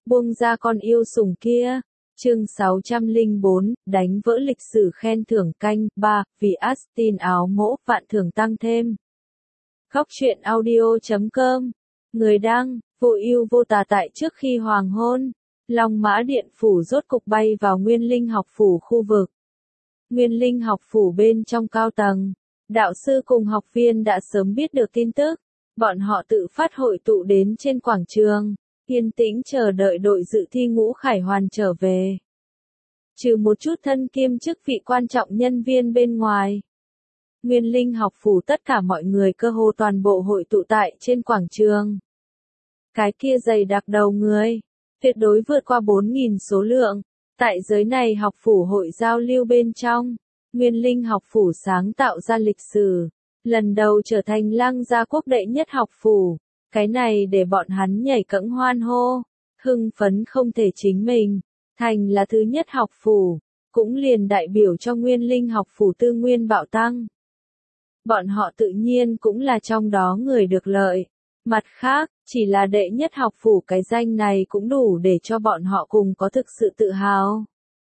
buông ra con yêu sủng kia. Chương 604, đánh vỡ lịch sử khen thưởng canh 3, vì Astin áo mỗ vạn thưởng tăng thêm. Góc truyện audio.com. Người đăng, vô ưu vô tà tại trước khi hoàng hôn. Long Mã Điện Phủ rốt cục bay vào Nguyên Linh học phủ khu vực. Nguyên Linh học phủ bên trong cao tầng. Đạo sư cùng học viên đã sớm biết được tin tức. Bọn họ tự phát hội tụ đến trên quảng trường. Yên tĩnh chờ đợi đội dự thi Ngũ Khải Hoàn trở về. Trừ một chút thân kiêm chức vị quan trọng nhân viên bên ngoài. Nguyên Linh học phủ tất cả mọi người cơ hồ toàn bộ hội tụ tại trên quảng trường. Cái kia dày đặc đầu người, tuyệt đối vượt qua 4.000 số lượng. Tại giới này học phủ hội giao lưu bên trong, Nguyên Linh học phủ sáng tạo ra lịch sử. Lần đầu trở thành Lăng Gia quốc đệ nhất học phủ. Cái này để bọn hắn nhảy cẫng hoan hô, hưng phấn không thể chính mình, thành là thứ nhất học phủ, cũng liền đại biểu cho Nguyên Linh học phủ tư nguyên bạo tăng. Bọn họ tự nhiên cũng là trong đó người được lợi. Mặt khác, chỉ là đệ nhất học phủ cái danh này cũng đủ để cho bọn họ cùng có thực sự tự hào.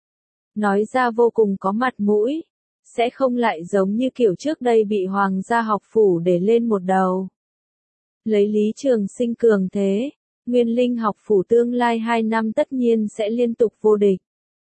Nói ra vô cùng có mặt mũi, sẽ không lại giống như kiểu trước đây bị Hoàng gia học phủ để lên một đầu. Lấy Lý Trường Sinh cường thế, Nguyên Linh học phủ tương lai 2 năm tất nhiên sẽ liên tục vô địch.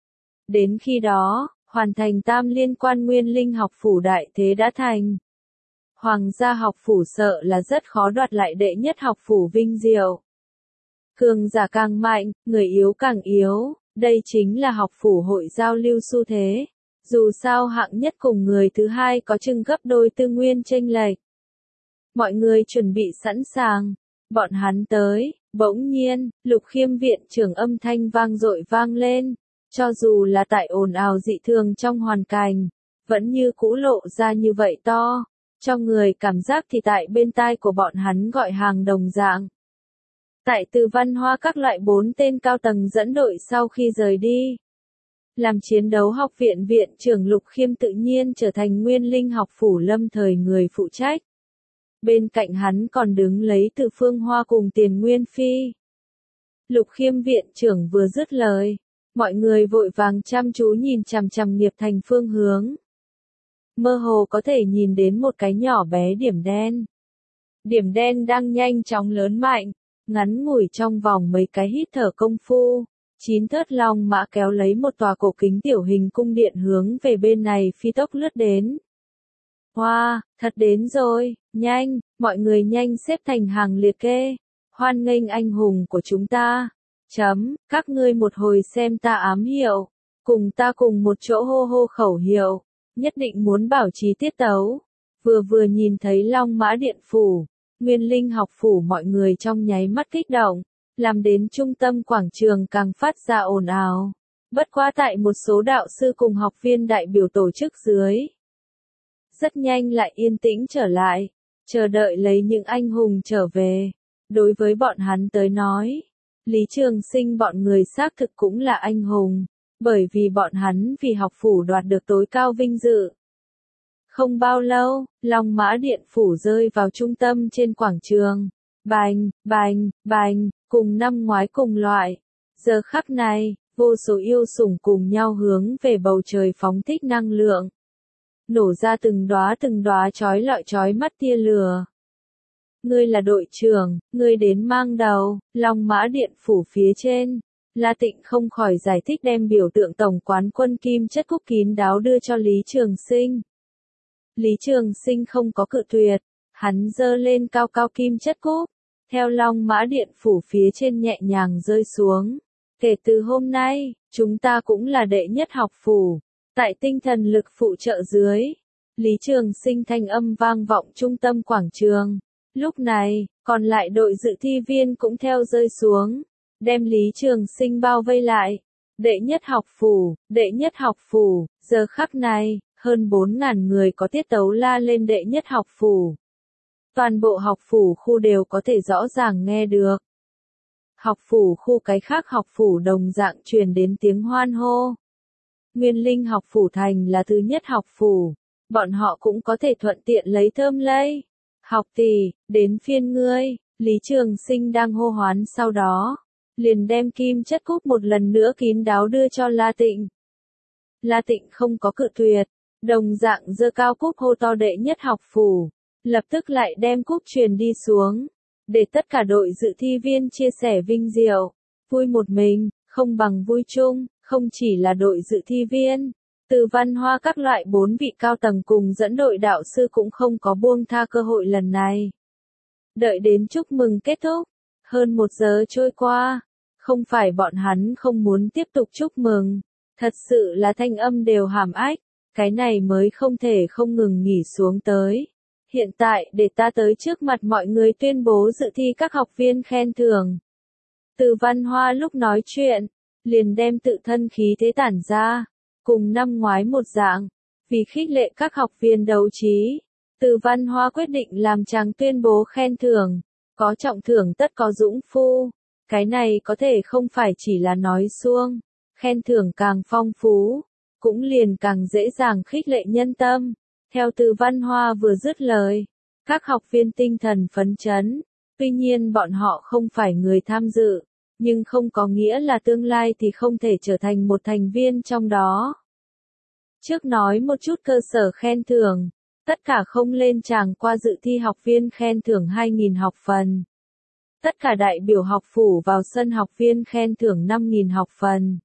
Đến khi đó, hoàn thành tam liên quan Nguyên Linh học phủ đại thế đã thành. Hoàng gia học phủ sợ là rất khó đoạt lại đệ nhất học phủ vinh diệu. Cường giả càng mạnh, người yếu càng yếu, đây chính là học phủ hội giao lưu xu thế. Dù sao hạng nhất cùng người thứ hai có chừng gấp đôi tư nguyên chênh lệch. Mọi người chuẩn bị sẵn sàng. Bọn hắn tới, bỗng nhiên, Lục Khiêm viện trưởng âm thanh vang dội vang lên. Cho dù là tại ồn ào dị thường trong hoàn cảnh, vẫn như cũ lộ ra như vậy to. Cho người cảm giác thì tại bên tai của bọn hắn gọi hàng đồng dạng. Tại Từ Văn Hoa các loại 4 tên cao tầng dẫn đội sau khi rời đi. Làm chiến đấu học viện viện trưởng Lục Khiêm tự nhiên trở thành Nguyên Linh học phủ lâm thời người phụ trách. Bên cạnh hắn còn đứng lấy Từ Phương Hoa cùng Tiền Nguyên Phi. Lục Khiêm viện trưởng vừa dứt lời, mọi người vội vàng chăm chú nhìn chằm chằm Nghiệp Thành phương hướng. Mơ hồ có thể nhìn đến một cái nhỏ bé điểm đen. Điểm đen đang nhanh chóng lớn mạnh, ngắn ngủi trong vòng mấy cái hít thở công phu. 9 thớt long mã kéo lấy một tòa cổ kính tiểu hình cung điện hướng về bên này phi tốc lướt đến. Hoa, thật đến rồi, nhanh, mọi người nhanh xếp thành hàng liệt kê. Hoan nghênh anh hùng của chúng ta. Các ngươi một hồi xem ta ám hiệu. Cùng ta cùng một chỗ hô hô khẩu hiệu. Nhất định muốn bảo trì tiết tấu. Vừa nhìn thấy Long Mã Điện Phủ, Nguyên Linh học phủ mọi người trong nháy mắt kích động. Làm đến trung tâm quảng trường càng phát ra ồn ào. Bất quá tại một số đạo sư cùng học viên đại biểu tổ chức dưới. Rất nhanh lại yên tĩnh trở lại, chờ đợi lấy những anh hùng trở về. Đối với bọn hắn tới nói, Lý Trường Sinh bọn người xác thực cũng là anh hùng, bởi vì bọn hắn vì học phủ đoạt được tối cao vinh dự. Không bao lâu, Long Mã Điện Phủ rơi vào trung tâm trên quảng trường. Bành, bành, bành, cùng năm ngoái cùng loại. Giờ khắc này, vô số yêu sủng cùng nhau hướng về bầu trời phóng thích năng lượng. Nổ ra từng đóa chói lọi chói mắt tia lửa. Ngươi là đội trưởng, ngươi đến mang đầu. Long Mã Điện Phủ phía trên. La Tịnh không khỏi giải thích đem biểu tượng tổng quán quân kim chất cúc kín đáo đưa cho Lý Trường Sinh. Lý Trường Sinh không có cự tuyệt, hắn giơ lên cao cao kim chất cúc, theo Long Mã Điện Phủ phía trên nhẹ nhàng rơi xuống. Kể từ hôm nay, chúng ta cũng là đệ nhất học phủ. Tại tinh thần lực phụ trợ dưới, Lý Trường Sinh thanh âm vang vọng trung tâm quảng trường. Lúc này, còn lại đội dự thi viên cũng theo rơi xuống, đem Lý Trường Sinh bao vây lại. Đệ nhất học phủ, giờ khắc này, hơn 4.000 người có tiết tấu la lên đệ nhất học phủ. Toàn bộ học phủ khu đều có thể rõ ràng nghe được. Học phủ khu cái khác học phủ đồng dạng truyền đến tiếng hoan hô. Nguyên Linh học phủ thành là thứ nhất học phủ, bọn họ cũng có thể thuận tiện lấy thơm lây. Học tỷ, đến phiên ngươi, Lý Trường Sinh đang hô hoán sau đó. liền đem kim chất cúp một lần nữa kín đáo đưa cho La Tịnh. La Tịnh không có cự tuyệt, đồng dạng giơ cao cúp hô to đệ nhất học phủ, lập tức lại đem cúp truyền đi xuống, để tất cả đội dự thi viên chia sẻ vinh diệu, vui một mình, không bằng vui chung, không chỉ là đội dự thi viên. Từ Văn Hoa các loại 4 vị cao tầng cùng dẫn đội đạo sư cũng không có buông tha cơ hội lần này. Đợi đến chúc mừng kết thúc, hơn 1 giờ trôi qua, không phải bọn hắn không muốn tiếp tục chúc mừng, thật sự là thanh âm đều hàm ách, cái này mới không thể không ngừng nghỉ xuống tới. Hiện tại để ta tới trước mặt mọi người tuyên bố dự thi các học viên khen thưởng. Từ Văn Hoa lúc nói chuyện, liền đem tự thân khí thế tản ra, cùng năm ngoái một dạng, vì khích lệ các học viên đấu trí. Từ Văn Hoa quyết định làm chàng tuyên bố khen thưởng, có trọng thưởng tất có dũng phu, cái này có thể không phải chỉ là nói suông, khen thưởng càng phong phú, cũng liền càng dễ dàng khích lệ nhân tâm. Theo Từ Văn Hoa vừa dứt lời, các học viên tinh thần phấn chấn, tuy nhiên bọn họ không phải người tham dự, nhưng không có nghĩa là tương lai thì không thể trở thành một thành viên trong đó. Trước nói một chút cơ sở khen thưởng, tất cả không lên tràng qua dự thi học viên khen thưởng 2.000 học phần. Tất cả đại biểu học phủ vào sân học viên khen thưởng 5.000 học phần.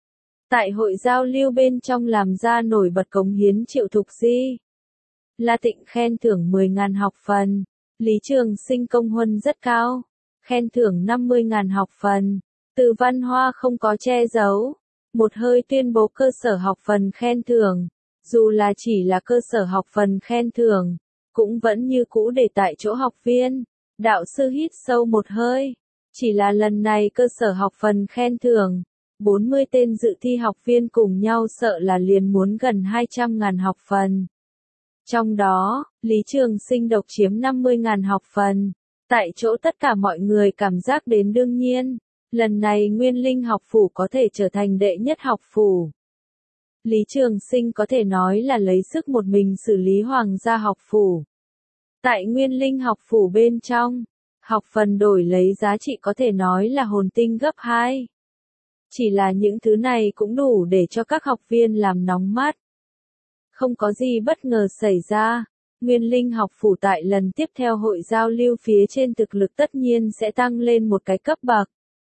Tại hội giao lưu bên trong làm ra nổi bật cống hiến Triệu Thục Di, La Tịnh khen thưởng 10.000 học phần, Lý Trường Sinh công huân rất cao, khen thưởng 50.000 học phần. Từ Văn Hoa không có che giấu, một hơi tuyên bố cơ sở học phần khen thưởng, dù là chỉ là cơ sở học phần khen thưởng, cũng vẫn như cũ để tại chỗ học viên. Đạo sư hít sâu một hơi, chỉ là lần này cơ sở học phần khen thưởng, 40 tên dự thi học viên cùng nhau sợ là liền muốn gần 200.000 học phần. Trong đó, Lý Trường Sinh độc chiếm 50.000 học phần. Tại chỗ tất cả mọi người cảm giác đến đương nhiên, lần này Nguyên Linh học phủ có thể trở thành đệ nhất học phủ. Lý Trường Sinh có thể nói là lấy sức một mình xử lý Hoàng gia học phủ. Tại Nguyên Linh học phủ bên trong, học phần đổi lấy giá trị có thể nói là hồn tinh gấp 2. Chỉ là những thứ này cũng đủ để cho các học viên làm nóng mắt. Không có gì bất ngờ xảy ra, Nguyên Linh học phủ tại lần tiếp theo hội giao lưu phía trên thực lực tất nhiên sẽ tăng lên một cái cấp bậc.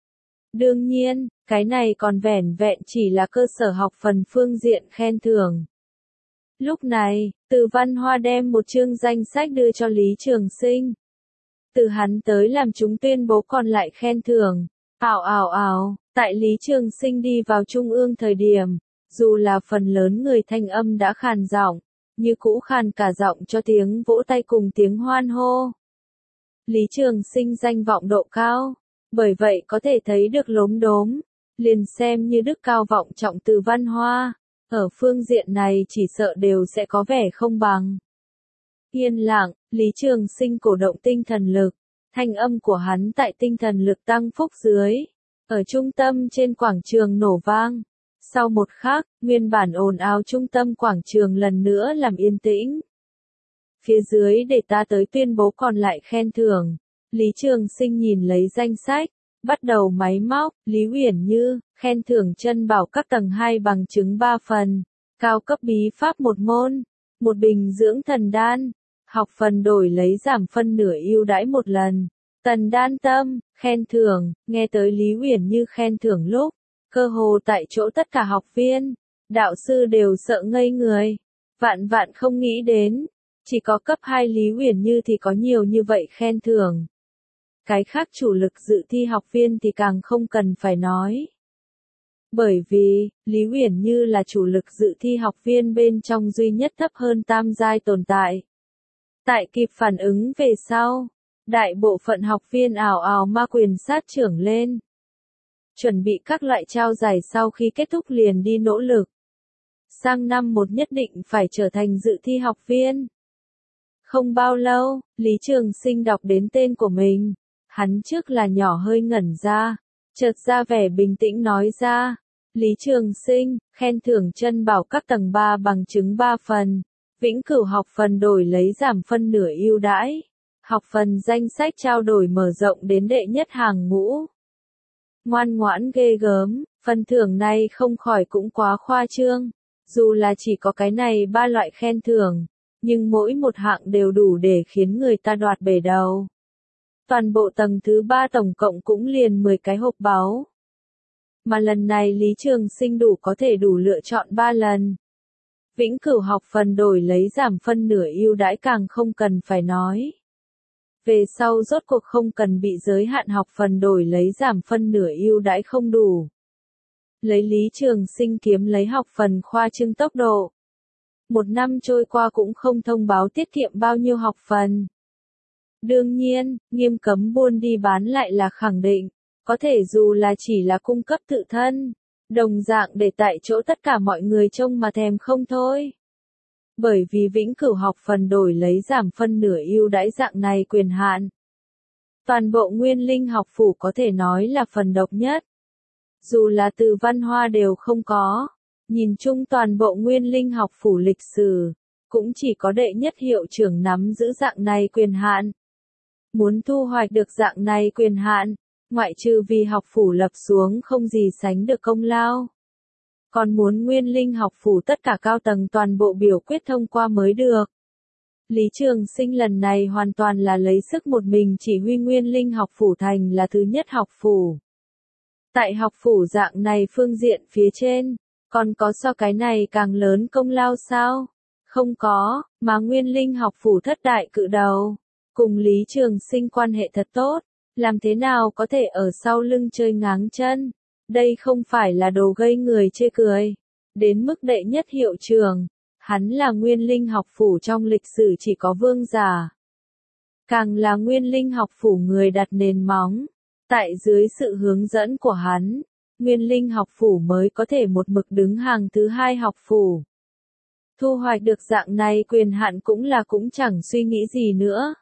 Đương nhiên, cái này còn vẻn vẹn chỉ là cơ sở học phần phương diện khen thưởng. Lúc này, Từ Văn Hoa đem một chương danh sách đưa cho Lý Trường Sinh. Từ hắn tới làm chúng tuyên bố còn lại khen thưởng. Tại Lý Trường Sinh đi vào trung ương thời điểm, dù là phần lớn người thanh âm đã khàn giọng, như cũ khàn cả giọng cho tiếng vỗ tay cùng tiếng hoan hô. Lý Trường Sinh danh vọng độ cao, bởi vậy có thể thấy được lốm đốm, liền xem như đức cao vọng trọng Từ Văn Hoa, ở phương diện này chỉ sợ đều sẽ có vẻ không bằng. Yên lặng, Lý Trường Sinh cổ động tinh thần lực, thanh âm của hắn tại tinh thần lực tăng phúc dưới, ở trung tâm trên quảng trường nổ vang. Sau một khắc, nguyên bản ồn ào trung tâm quảng trường lần nữa làm yên tĩnh. Phía dưới để ta tới tuyên bố còn lại khen thưởng. Lý Trường Sinh nhìn lấy danh sách, bắt đầu máy móc. Lý Uyển Như, khen thưởng chân bảo các tầng 2 bằng chứng 3 phần, cao cấp bí pháp 1 môn, 1 bình dưỡng thần đan, học phần đổi lấy giảm phân nửa ưu đãi 1 lần. Tần Đan Tâm, khen thưởng. Nghe tới Lý Uyển Như khen thưởng lúc, cơ hồ tại chỗ tất cả học viên, đạo sư đều sợ ngây người. Vạn vạn không nghĩ đến, chỉ có cấp 2 Lý Uyển Như thì có nhiều như vậy khen thưởng. Cái khác chủ lực dự thi học viên thì càng không cần phải nói. Bởi vì, Lý Uyển Như là chủ lực dự thi học viên bên trong duy nhất thấp hơn tam giai tồn tại. Tại kịp phản ứng về sau, đại bộ phận học viên ào ào ma quyền sát trưởng lên. Chuẩn bị các loại trao giải sau khi kết thúc liền đi nỗ lực. Sang năm một nhất định phải trở thành dự thi học viên. Không bao lâu, Lý Trường Sinh đọc đến tên của mình. Hắn trước là nhỏ hơi ngẩn ra, chợt ra vẻ bình tĩnh nói ra. Lý Trường Sinh, khen thưởng chân bảo các tầng 3 bằng chứng 3 phần. Vĩnh cửu học phần đổi lấy giảm phân nửa ưu đãi. Học phần danh sách trao đổi mở rộng đến đệ nhất hàng ngũ. Ngoan ngoãn ghê gớm, phần thưởng này không khỏi cũng quá khoa trương. Dù là chỉ có cái này 3 loại khen thưởng, nhưng mỗi một hạng đều đủ để khiến người ta đoạt bể đầu. Toàn bộ tầng thứ 3 tổng cộng cũng liền 10 cái hộp báu. Mà lần này Lý Trường Sinh có thể đủ lựa chọn 3 lần. Vĩnh cửu học phần đổi lấy giảm phân nửa ưu đãi càng không cần phải nói. Về sau rốt cuộc không cần bị giới hạn học phần đổi lấy giảm phân nửa ưu đãi không đủ. Lấy Lý Trường Sinh kiếm lấy học phần khoa trương tốc độ. 1 năm trôi qua cũng không thông báo tiết kiệm bao nhiêu học phần. Đương nhiên, nghiêm cấm buôn đi bán lại là khẳng định, có thể dù là chỉ là cung cấp tự thân, đồng dạng để tại chỗ tất cả mọi người trông mà thèm không thôi. Bởi vì vĩnh cửu học phần đổi lấy giảm phân nửa ưu đãi dạng này quyền hạn. Toàn bộ Nguyên Linh học phủ có thể nói là phần độc nhất. Dù là từ văn hoa đều không có, nhìn chung toàn bộ Nguyên Linh học phủ lịch sử, cũng chỉ có đệ nhất hiệu trưởng nắm giữ dạng này quyền hạn. Muốn thu hoạch được dạng này quyền hạn, ngoại trừ vì học phủ lập xuống không gì sánh được công lao. Còn muốn Nguyên Linh học phủ tất cả cao tầng toàn bộ biểu quyết thông qua mới được. Lý Trường Sinh lần này hoàn toàn là lấy sức một mình chỉ huy Nguyên Linh học phủ thành là thứ nhất học phủ. Tại học phủ dạng này phương diện phía trên, còn có so cái này càng lớn công lao sao? Không có, mà Nguyên Linh học phủ thất đại cự đầu, cùng Lý Trường Sinh quan hệ thật tốt, làm thế nào có thể ở sau lưng chơi ngáng chân? Đây không phải là đồ gây người chê cười. Đến mức đệ nhất hiệu trưởng, hắn là Nguyên Linh học phủ trong lịch sử chỉ có vương giả. Càng là Nguyên Linh học phủ người đặt nền móng. Tại dưới sự hướng dẫn của hắn, Nguyên Linh học phủ mới có thể một mực đứng hàng thứ 2 học phủ. Thu hoạch được dạng này quyền hạn cũng chẳng suy nghĩ gì nữa.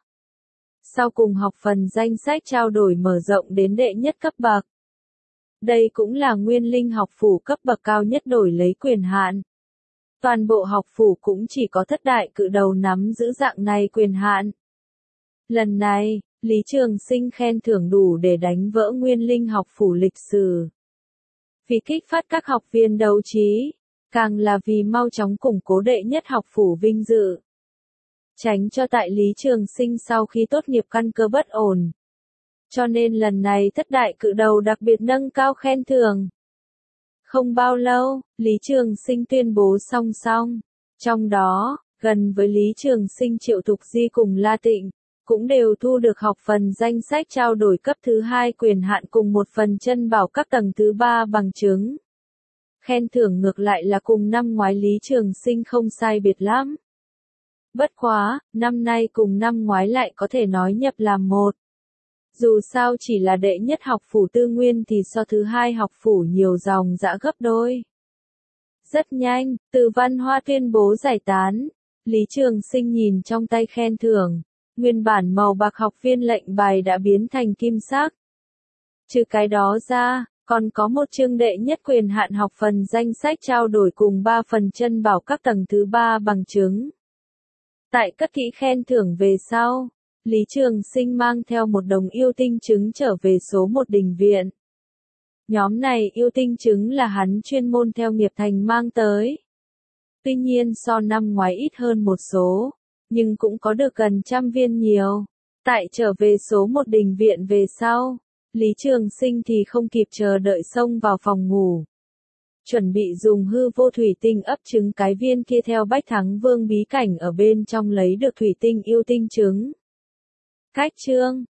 Sau cùng học phần danh sách trao đổi mở rộng đến đệ nhất cấp bậc. Đây cũng là Nguyên Linh học phủ cấp bậc cao nhất đổi lấy quyền hạn. Toàn bộ học phủ cũng chỉ có thất đại cự đầu nắm giữ dạng này quyền hạn. Lần này, Lý Trường Sinh khen thưởng đủ để đánh vỡ Nguyên Linh học phủ lịch sử. Vì kích phát các học viên đấu trí, càng là vì mau chóng củng cố đệ nhất học phủ vinh dự. Tránh cho tại Lý Trường Sinh sau khi tốt nghiệp căn cơ bất ổn. Cho nên lần này thất đại cự đầu đặc biệt nâng cao khen thưởng. Không bao lâu, Lý Trường Sinh tuyên bố song. Trong đó, gần với Lý Trường Sinh Triệu Thục Di cùng La Tịnh, cũng đều thu được học phần danh sách trao đổi cấp thứ 2 quyền hạn cùng một phần chân bảo các tầng thứ 3 bằng chứng. Khen thưởng ngược lại là cùng năm ngoái Lý Trường Sinh không sai biệt lắm. Bất quá, năm nay cùng năm ngoái lại có thể nói nhập làm một. Dù sao chỉ là đệ nhất học phủ tư nguyên thì so thứ 2 học phủ nhiều dòng dã gấp đôi. Rất nhanh, từ văn hoa tuyên bố giải tán, Lý Trường Sinh nhìn trong tay khen thưởng, nguyên bản màu bạc học viên lệnh bài đã biến thành kim sắc. Trừ cái đó ra, còn có một chương đệ nhất quyền hạn học phần danh sách trao đổi cùng 3 phần chân bảo các tầng thứ 3 bằng chứng. Tại cất kỹ khen thưởng về sau, Lý Trường Sinh mang theo một đồng yêu tinh trứng trở về số 1 đình viện. Nhóm này yêu tinh trứng là hắn chuyên môn theo nghiệp thành mang tới. Tuy nhiên so năm ngoái ít hơn một số, nhưng cũng có được gần 100 viên nhiều. Tại trở về số 1 đình viện về sau, Lý Trường Sinh thì không kịp chờ đợi xông vào phòng ngủ. Chuẩn bị dùng hư vô thủy tinh ấp trứng cái viên kia theo Bách Thắng Vương bí cảnh ở bên trong lấy được thủy tinh yêu tinh trứng. Cách chương